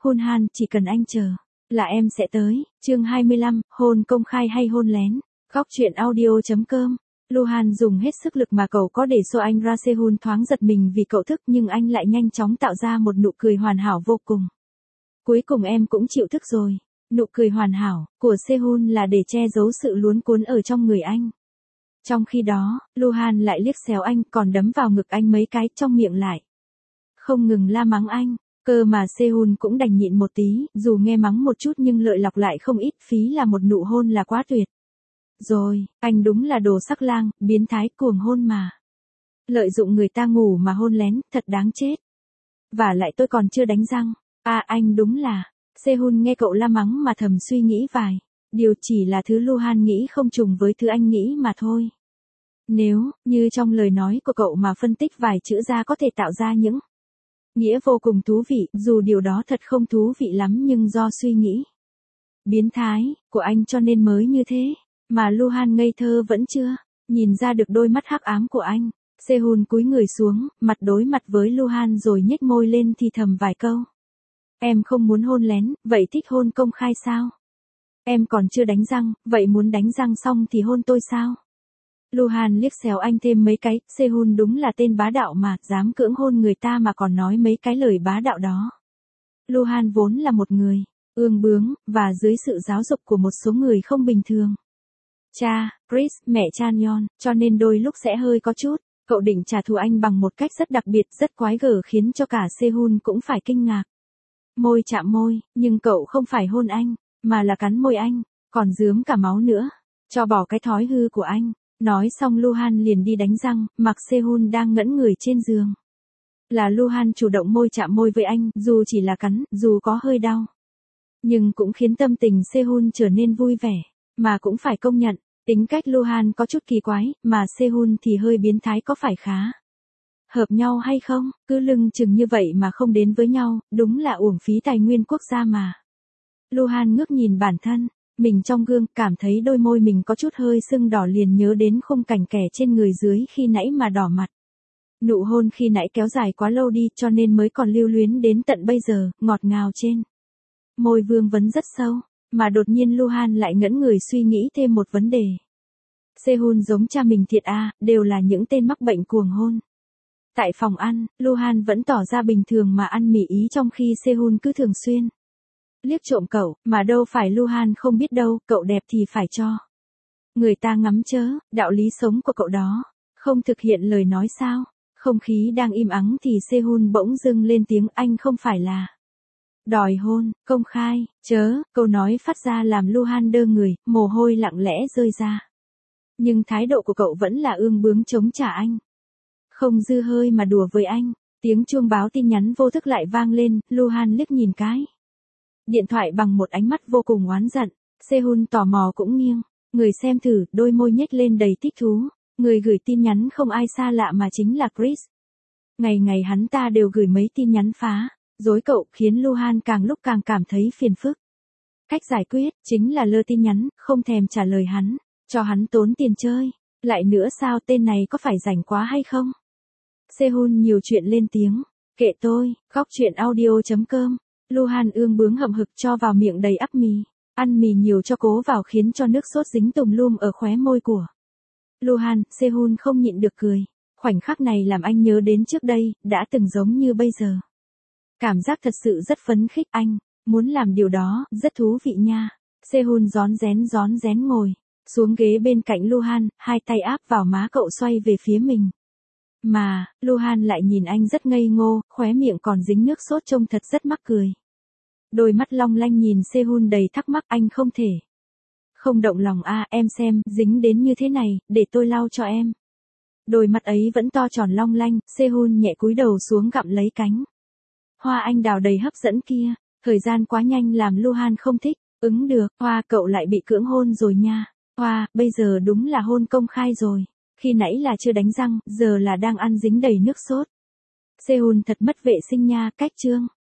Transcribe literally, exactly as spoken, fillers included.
Hun Han, chỉ cần anh chờ, là em sẽ tới. Chương hai mươi lăm, hôn công khai hay hôn lén. Góc truyện audio chấm com. Luhan dùng hết sức lực mà cậu có để xô anh ra. Sehun thoáng giật mình vì cậu thức, nhưng anh lại nhanh chóng tạo ra một nụ cười hoàn hảo vô cùng. Cuối cùng em cũng chịu thức rồi. Nụ cười hoàn hảo của Sehun là để che giấu sự luống cuốn ở trong người anh. Trong khi đó, Luhan lại liếc xéo anh, còn đấm vào ngực anh mấy cái, trong miệng lại không ngừng la mắng anh. Cơ mà Sehun cũng đành nhịn một tí, dù nghe mắng một chút nhưng lợi lộc lại không ít, phí là một nụ hôn là quá tuyệt. Rồi, anh đúng là đồ sắc lang, biến thái, cuồng hôn mà. Lợi dụng người ta ngủ mà hôn lén, thật đáng chết. Và lại tôi còn chưa đánh răng. À, anh đúng là. Sehun nghe cậu la mắng mà thầm suy nghĩ vài điều, chỉ là thứ Luhan nghĩ không trùng với thứ anh nghĩ mà thôi. Nếu, như trong lời nói của cậu mà phân tích vài chữ ra có thể tạo ra những nghĩa vô cùng thú vị, dù điều đó thật không thú vị lắm nhưng do suy nghĩ biến thái của anh cho nên mới như thế. Mà Luhan ngây thơ vẫn chưa nhìn ra được đôi mắt hắc ám của anh. Sehun cúi người xuống, mặt đối mặt với Luhan rồi nhếch môi lên thì thầm vài câu. Em không muốn hôn lén, vậy thích hôn công khai sao? Em còn chưa đánh răng, vậy muốn đánh răng xong thì hôn tôi sao? Luhan liếc xéo anh thêm mấy cái. Sehun đúng là tên bá đạo mà, dám cưỡng hôn người ta mà còn nói mấy cái lời bá đạo đó. Luhan vốn là một người ương bướng, và dưới sự giáo dục của một số người không bình thường. Cha, Chris, mẹ Chanyeon, cho nên đôi lúc sẽ hơi có chút. Cậu định trả thù anh bằng một cách rất đặc biệt, rất quái gở khiến cho cả Sehun cũng phải kinh ngạc. Môi chạm môi, nhưng cậu không phải hôn anh, mà là cắn môi anh, còn rướm cả máu nữa. Cho bỏ cái thói hư của anh. Nói xong Luhan liền đi đánh răng, mặc Sehun đang ngẩn người trên giường. Là Luhan chủ động môi chạm môi với anh, dù chỉ là cắn, dù có hơi đau. Nhưng cũng khiến tâm tình Sehun trở nên vui vẻ. Mà cũng phải công nhận, tính cách Luhan có chút kỳ quái, mà Sehun thì hơi biến thái, có phải khá hợp nhau hay không? Cứ lưng chừng như vậy mà không đến với nhau, đúng là uổng phí tài nguyên quốc gia mà. Luhan ngước nhìn bản thân mình trong gương, cảm thấy đôi môi mình có chút hơi sưng đỏ, liền nhớ đến khung cảnh kẻ trên người dưới khi nãy mà đỏ mặt. Nụ hôn khi nãy kéo dài quá lâu đi, cho nên mới còn lưu luyến đến tận bây giờ, ngọt ngào trên môi vương vấn rất sâu. Mà đột nhiên Luhan lại ngẩn người suy nghĩ thêm một vấn đề. Sehun giống cha mình thiệt à, đều là những tên mắc bệnh cuồng hôn. Tại phòng ăn, Luhan vẫn tỏ ra bình thường mà ăn mì ý, trong khi Sehun cứ thường xuyên liếc trộm cậu, mà đâu phải Luhan không biết đâu, cậu đẹp thì phải cho người ta ngắm chớ, đạo lý sống của cậu đó không thực hiện lời nói sao? Không khí đang im ắng thì Sehun bỗng dưng lên tiếng, anh không phải là đòi hôn công khai, chớ? Câu nói phát ra làm Luhan đơ người, mồ hôi lặng lẽ rơi ra. Nhưng thái độ của cậu vẫn là ương bướng chống trả anh. Không dư hơi mà đùa với anh. Tiếng chuông báo tin nhắn vô thức lại vang lên, Luhan liếc nhìn cái điện thoại bằng một ánh mắt vô cùng oán giận. Sehun tò mò cũng nghiêng người xem thử, đôi môi nhếch lên đầy thích thú. Người gửi tin nhắn không ai xa lạ mà chính là Chris. Ngày ngày hắn ta đều gửi mấy tin nhắn phá dối cậu, khiến Luhan càng lúc càng cảm thấy phiền phức. Cách giải quyết chính là lơ tin nhắn, không thèm trả lời hắn, cho hắn tốn tiền chơi. Lại nữa, sao tên này có phải rảnh quá hay không? Sehun nhiều chuyện lên tiếng. Kệ tôi. Góc truyện audio chấm com. Luhan ương bướng hậm hực cho vào miệng đầy ắp mì. Ăn mì nhiều cho cố vào khiến cho nước sốt dính tùm lum ở khóe môi của Luhan. Sehun không nhịn được cười. Khoảnh khắc này làm anh nhớ đến trước đây, đã từng giống như bây giờ. Cảm giác thật sự rất phấn khích, anh muốn làm điều đó, rất thú vị nha. Sehun rón rén rón rén ngồi xuống ghế bên cạnh Luhan, hai tay áp vào má cậu xoay về phía mình. Mà, Luhan lại nhìn anh rất ngây ngô, khóe miệng còn dính nước sốt trông thật rất mắc cười. Đôi mắt long lanh nhìn Sehun đầy thắc mắc, anh không thể không động lòng à? Em xem, dính đến như thế này, để tôi lau cho em. Đôi mắt ấy vẫn to tròn long lanh, Sehun nhẹ cúi đầu xuống gặm lấy cánh hoa anh đào đầy hấp dẫn kia. Thời gian quá nhanh làm Luhan không thích. Ứng được, Hoa, cậu lại bị cưỡng hôn rồi nha. Hoa, bây giờ đúng là hôn công khai rồi. Khi nãy là chưa đánh răng, giờ là đang ăn dính đầy nước sốt. Sehun thật mất vệ sinh nha. Cách chương